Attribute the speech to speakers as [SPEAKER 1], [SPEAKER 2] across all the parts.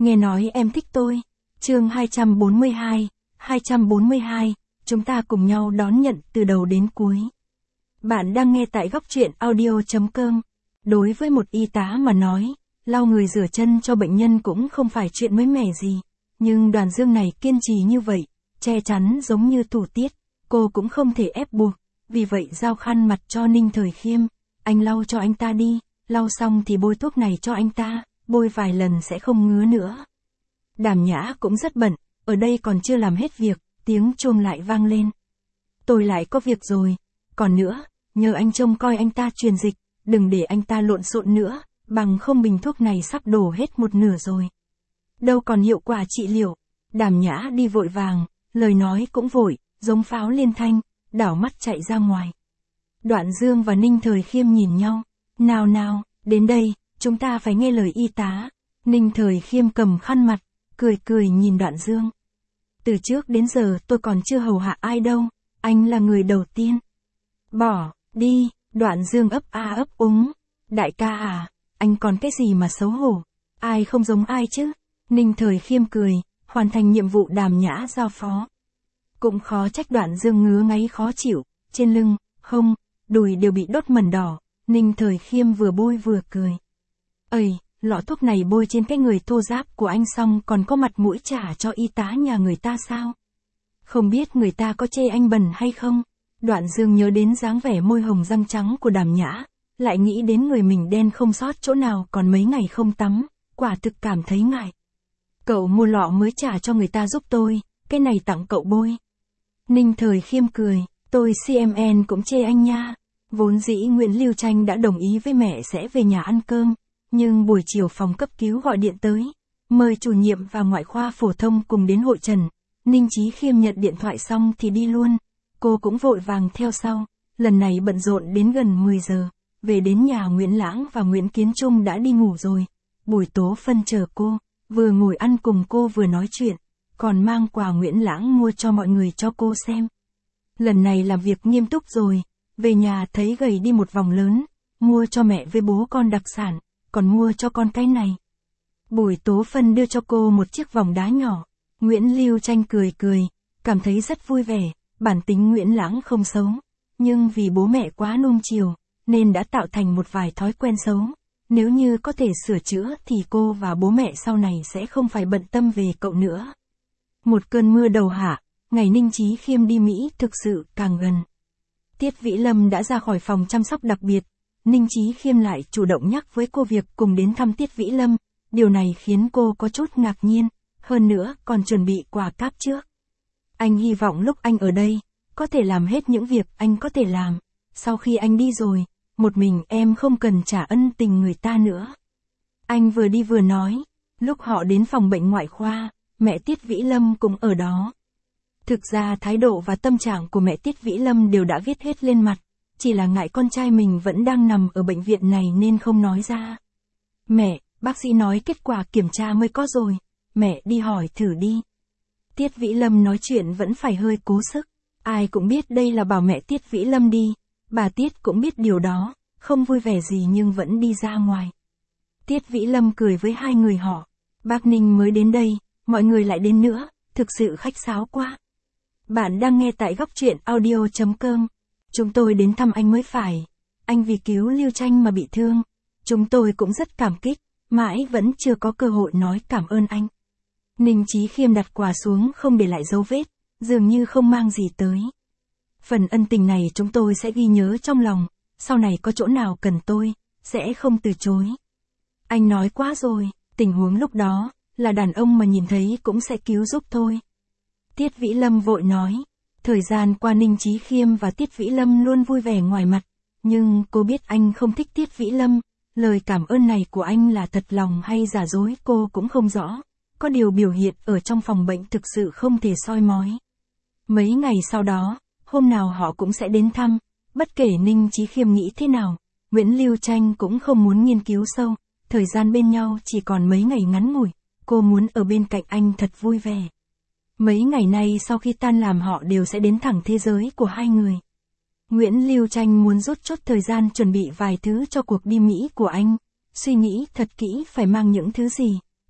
[SPEAKER 1] Nghe nói em thích tôi. Chương 242, chúng ta cùng nhau đón nhận từ đầu đến cuối. Bạn đang nghe tại góc truyện audio.com. Đối với một y tá mà nói, lau người rửa chân cho bệnh nhân cũng không phải chuyện mới mẻ gì. Nhưng Đoàn Dương này kiên trì như vậy, che chắn giống như thủ tiết, cô cũng không thể ép buộc. Vì vậy giao khăn mặt cho Ninh Thời Khiêm, anh lau cho anh ta đi, lau xong thì bôi thuốc này cho anh ta, bôi vài lần sẽ không ngứa nữa. Đàm Nhã cũng rất bận, ở đây còn chưa làm hết việc, tiếng chuông lại vang lên. Tôi lại có việc rồi, còn nữa, nhờ anh trông coi anh ta truyền dịch, đừng để anh ta lộn xộn nữa, bằng không bình thuốc này sắp đổ hết một nửa rồi. Đâu còn hiệu quả trị liệu. Đàm Nhã đi vội vàng, lời nói cũng vội, giống pháo liên thanh, đảo mắt chạy ra ngoài. Đoạn Dương và Ninh Thời Khiêm nhìn nhau, nào, đến đây, chúng ta phải nghe lời y tá. Ninh Thời Khiêm cầm khăn mặt, cười nhìn Đoạn Dương. Từ trước đến giờ tôi còn chưa hầu hạ ai đâu, anh là người đầu tiên. Bỏ, đi, Đoạn Dương ấp a ấp úng. Đại ca à, anh còn cái gì mà xấu hổ, ai không giống ai chứ. Ninh Thời Khiêm cười, hoàn thành nhiệm vụ Đàm Nhã giao phó. Cũng khó trách Đoạn Dương ngứa ngáy khó chịu, trên lưng, hông, đùi đều bị đốt mẩn đỏ. Ninh Thời Khiêm vừa bôi vừa cười. Ây, lọ thuốc này bôi trên cái người thô ráp của anh xong còn có mặt mũi trả cho y tá nhà người ta sao? Không biết người ta có chê anh bẩn hay không? Đoạn Dương nhớ đến dáng vẻ môi hồng răng trắng của Đàm Nhã, lại nghĩ đến người mình đen không sót chỗ nào còn mấy ngày không tắm, quả thực cảm thấy ngại. Cậu mua lọ mới trả cho người ta giúp tôi, cái này tặng cậu bôi. Ninh Thời Khiêm cười, tôi CMN cũng chê anh nha. Vốn dĩ Nguyễn Lưu Tranh đã đồng ý với mẹ sẽ về nhà ăn cơm, nhưng buổi chiều phòng cấp cứu gọi điện tới, mời chủ nhiệm và ngoại khoa phổ thông cùng đến hội trần. Ninh Chí Khiêm nhận điện thoại xong thì đi luôn, cô cũng vội vàng theo sau, lần này bận rộn đến gần 10 giờ, về đến nhà Nguyễn Lãng và Nguyễn Kiến Trung đã đi ngủ rồi. Bùi Tố Phân chờ cô, vừa ngồi ăn cùng cô vừa nói chuyện, còn mang quà Nguyễn Lãng mua cho mọi người cho cô xem. Lần này làm việc nghiêm túc rồi, về nhà thấy gầy đi một vòng lớn, mua cho mẹ với bố con đặc sản, còn mua cho con cái này. Bùi Tố Phân đưa cho cô một chiếc vòng đá nhỏ, Nguyễn Lưu Tranh cười, cảm thấy rất vui vẻ, bản tính Nguyễn Lãng không xấu, nhưng vì bố mẹ quá nuông chiều, nên đã tạo thành một vài thói quen xấu. Nếu như có thể sửa chữa thì cô và bố mẹ sau này sẽ không phải bận tâm về cậu nữa. Một cơn mưa đầu hạ, ngày Ninh Chí Khiêm đi Mỹ thực sự càng gần. Tiết Vĩ Lâm đã ra khỏi phòng chăm sóc đặc biệt, Ninh Chí Khiêm lại chủ động nhắc với cô việc cùng đến thăm Tiết Vĩ Lâm, điều này khiến cô có chút ngạc nhiên, hơn nữa còn chuẩn bị quà cáp trước. Anh hy vọng lúc anh ở đây, có thể làm hết những việc anh có thể làm, sau khi anh đi rồi, một mình em không cần trả ân tình người ta nữa. Anh vừa đi vừa nói, lúc họ đến phòng bệnh ngoại khoa, mẹ Tiết Vĩ Lâm cũng ở đó. Thực ra thái độ và tâm trạng của mẹ Tiết Vĩ Lâm đều đã viết hết lên mặt, chỉ là ngại con trai mình vẫn đang nằm ở bệnh viện này nên không nói ra. Mẹ, bác sĩ nói kết quả kiểm tra mới có rồi, mẹ đi hỏi thử đi. Tiết Vĩ Lâm nói chuyện vẫn phải hơi cố sức, ai cũng biết đây là bảo mẹ Tiết Vĩ Lâm đi, bà Tiết cũng biết điều đó, không vui vẻ gì nhưng vẫn đi ra ngoài. Tiết Vĩ Lâm cười với hai người họ, bác Ninh mới đến đây, mọi người lại đến nữa, thực sự khách sáo quá. Bạn đang nghe tại góc truyện audio.com. Chúng tôi đến thăm anh mới phải. Anh vì cứu Lưu Tranh mà bị thương. Chúng tôi cũng rất cảm kích, mãi vẫn chưa có cơ hội nói cảm ơn anh. Ninh Chí Khiêm đặt quà xuống không để lại dấu vết, dường như không mang gì tới. Phần ân tình này chúng tôi sẽ ghi nhớ trong lòng, sau này có chỗ nào cần tôi, sẽ không từ chối. Anh nói quá rồi, tình huống lúc đó, là đàn ông mà nhìn thấy cũng sẽ cứu giúp thôi. Tiết Vĩ Lâm vội nói. Thời gian qua Ninh Chí Khiêm và Tiết Vĩ Lâm luôn vui vẻ ngoài mặt, nhưng cô biết anh không thích Tiết Vĩ Lâm, lời cảm ơn này của anh là thật lòng hay giả dối cô cũng không rõ, có điều biểu hiện ở trong phòng bệnh thực sự không thể soi mói. Mấy ngày sau đó, hôm nào họ cũng sẽ đến thăm, bất kể Ninh Chí Khiêm nghĩ thế nào, Nguyễn Lưu Tranh cũng không muốn nghiên cứu sâu, thời gian bên nhau chỉ còn mấy ngày ngắn ngủi, cô muốn ở bên cạnh anh thật vui vẻ. Mấy ngày nay sau khi tan làm họ đều sẽ đến thẳng thế giới của hai người. Nguyễn Lưu Tranh muốn rút chốt thời gian chuẩn bị vài thứ cho cuộc đi Mỹ của anh, suy nghĩ thật kỹ phải mang những thứ gì,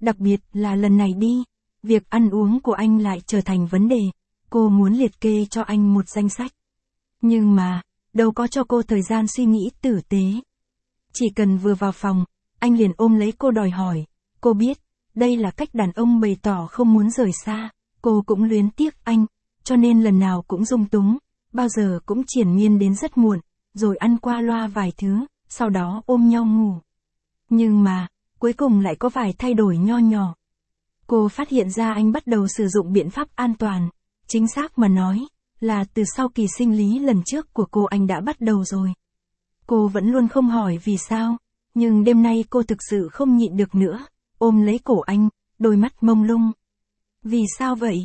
[SPEAKER 1] đặc biệt là lần này đi, việc ăn uống của anh lại trở thành vấn đề, cô muốn liệt kê cho anh một danh sách. Nhưng mà, đâu có cho cô thời gian suy nghĩ tử tế. Chỉ cần vừa vào phòng, anh liền ôm lấy cô đòi hỏi, cô biết, đây là cách đàn ông bày tỏ không muốn rời xa, cô cũng luyến tiếc anh, cho nên lần nào cũng dung túng, bao giờ cũng triền miên đến rất muộn, rồi ăn qua loa vài thứ, sau đó ôm nhau ngủ. Nhưng mà, cuối cùng lại có vài thay đổi nho nhỏ. Cô phát hiện ra anh bắt đầu sử dụng biện pháp an toàn, chính xác mà nói, là từ sau kỳ sinh lý lần trước của cô anh đã bắt đầu rồi. Cô vẫn luôn không hỏi vì sao, nhưng đêm nay cô thực sự không nhịn được nữa, ôm lấy cổ anh, đôi mắt mông lung. Vì sao vậy?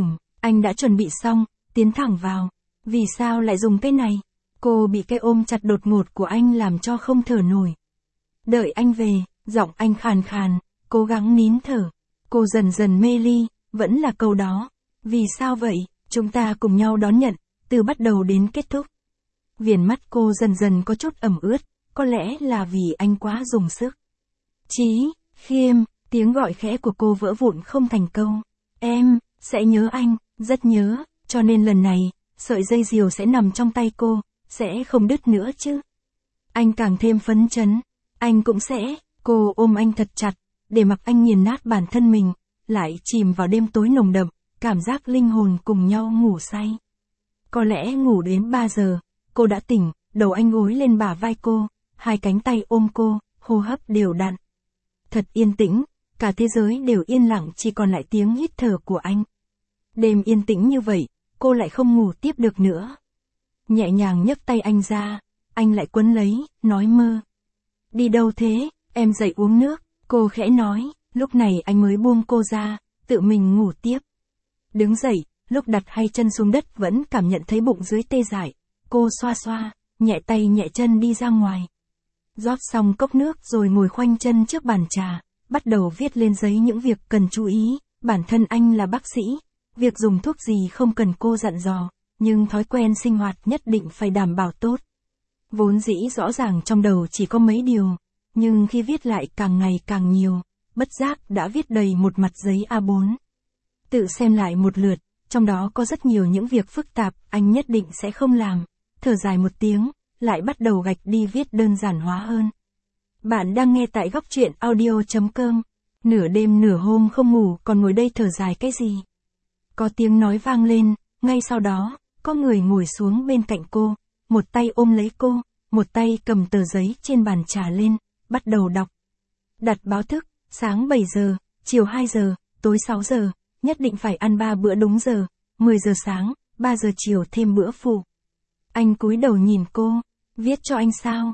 [SPEAKER 1] Anh đã chuẩn bị xong, tiến thẳng vào. Vì sao lại dùng cái này? Cô bị cái ôm chặt đột ngột của anh làm cho không thở nổi. Đợi anh về, giọng anh khàn khàn, cố gắng nín thở. Cô dần dần mê ly, vẫn là câu đó. Vì sao vậy? Chúng ta cùng nhau đón nhận, từ bắt đầu đến kết thúc. Viền mắt cô dần dần có chút ẩm ướt, có lẽ là vì anh quá dùng sức. Chí, Khiêm, tiếng gọi khẽ của cô vỡ vụn không thành câu. Em, sẽ nhớ anh, rất nhớ, cho nên lần này, sợi dây diều sẽ nằm trong tay cô, sẽ không đứt nữa chứ. Anh càng thêm phấn chấn, anh cũng sẽ, cô ôm anh thật chặt, để mặc anh nghiền nát bản thân mình, lại chìm vào đêm tối nồng đậm, cảm giác linh hồn cùng nhau ngủ say. Có lẽ ngủ đến 3 giờ, cô đã tỉnh, đầu anh gối lên bả vai cô, hai cánh tay ôm cô, hô hấp đều đặn. Thật yên tĩnh, cả thế giới đều yên lặng chỉ còn lại tiếng hít thở của anh. Đêm yên tĩnh như vậy, cô lại không ngủ tiếp được nữa. Nhẹ nhàng nhấc tay anh ra, anh lại quấn lấy, nói mơ. Đi đâu thế, em dậy uống nước, cô khẽ nói, lúc này anh mới buông cô ra, tự mình ngủ tiếp. Đứng dậy, lúc đặt hai chân xuống đất vẫn cảm nhận thấy bụng dưới tê dại, cô xoa xoa, nhẹ tay nhẹ chân đi ra ngoài. Rót xong cốc nước rồi ngồi khoanh chân trước bàn trà, bắt đầu viết lên giấy những việc cần chú ý, bản thân anh là bác sĩ, việc dùng thuốc gì không cần cô dặn dò, nhưng thói quen sinh hoạt nhất định phải đảm bảo tốt. Vốn dĩ rõ ràng trong đầu chỉ có mấy điều, nhưng khi viết lại càng ngày càng nhiều, bất giác đã viết đầy một mặt giấy A4. Tự xem lại một lượt, trong đó có rất nhiều những việc phức tạp anh nhất định sẽ không làm, thở dài một tiếng, lại bắt đầu gạch đi viết đơn giản hóa hơn. Bạn đang nghe tại góc truyện audio.com, nửa đêm nửa hôm không ngủ còn ngồi đây thở dài cái gì. Có tiếng nói vang lên, ngay sau đó, có người ngồi xuống bên cạnh cô, một tay ôm lấy cô, một tay cầm tờ giấy trên bàn trà lên, bắt đầu đọc. Đặt báo thức, sáng 7 giờ, chiều 2 giờ, tối 6 giờ, nhất định phải ăn 3 bữa đúng giờ, 10 giờ sáng, 3 giờ chiều thêm bữa phụ. Anh cúi đầu nhìn cô, viết cho anh sao?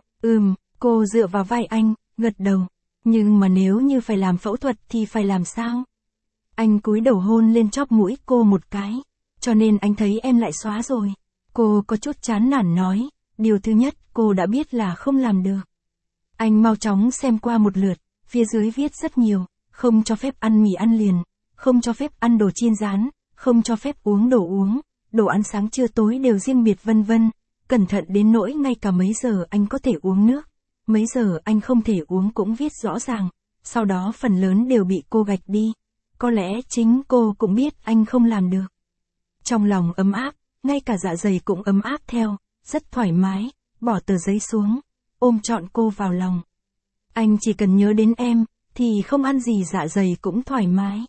[SPEAKER 1] Cô dựa vào vai anh, gật đầu. Nhưng mà nếu như phải làm phẫu thuật thì phải làm sao? Anh cúi đầu hôn lên chóp mũi cô một cái. Cho nên anh thấy em lại xóa rồi. Cô có chút chán nản nói, điều thứ nhất cô đã biết là không làm được. Anh mau chóng xem qua một lượt, phía dưới viết rất nhiều, không cho phép ăn mì ăn liền, không cho phép ăn đồ chiên rán, không cho phép uống, đồ ăn sáng trưa tối đều riêng biệt vân vân. Cẩn thận đến nỗi ngay cả mấy giờ anh có thể uống nước, mấy giờ anh không thể uống cũng viết rõ ràng, sau đó phần lớn đều bị cô gạch đi. Có lẽ chính cô cũng biết anh không làm được. Trong lòng ấm áp, ngay cả dạ dày cũng ấm áp theo, rất thoải mái, bỏ tờ giấy xuống, ôm trọn cô vào lòng. Anh chỉ cần nhớ đến em, thì không ăn gì dạ dày cũng thoải mái.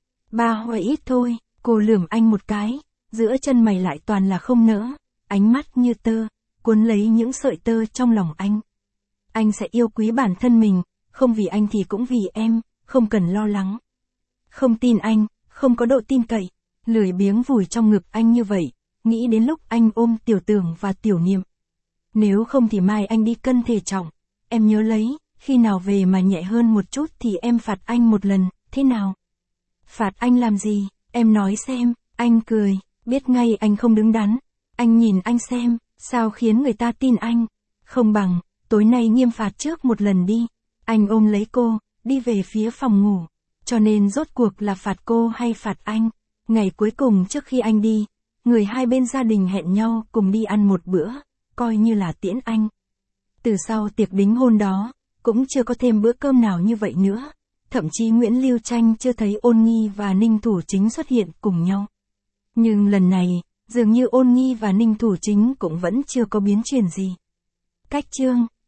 [SPEAKER 1] 3 hoài ít thôi, cô lườm anh một cái, giữa chân mày lại toàn là không nỡ, ánh mắt như tơ, cuốn lấy những sợi tơ trong lòng anh. Anh sẽ yêu quý bản thân mình, không vì anh thì cũng vì em, không cần lo lắng. Không tin anh, không có độ tin cậy, lười biếng vùi trong ngực anh như vậy, nghĩ đến lúc anh ôm Tiểu Tưởng và Tiểu Niệm. Nếu không thì mai anh đi cân thể trọng, em nhớ lấy, khi nào về mà nhẹ hơn một chút thì em phạt anh một lần, thế nào? Phạt anh làm gì, em nói xem, anh cười, biết ngay anh không đứng đắn. Anh nhìn anh xem, sao khiến người ta tin anh? Không bằng, tối nay nghiêm phạt trước một lần đi. Anh ôm lấy cô, đi về phía phòng ngủ. Cho nên rốt cuộc là phạt cô hay phạt anh? Ngày cuối cùng trước khi anh đi, người hai bên gia đình hẹn nhau cùng đi ăn một bữa, coi như là tiễn anh. Từ sau tiệc đính hôn đó, cũng chưa có thêm bữa cơm nào như vậy nữa. thậm chí Nguyễn Lưu Tranh chưa thấy Ôn Nghi và Ninh Thủ Chính xuất hiện cùng nhau. Nhưng lần này, dường như Ôn Nghi và Ninh Thủ Chính cũng vẫn chưa có biến chuyển gì. Cách chương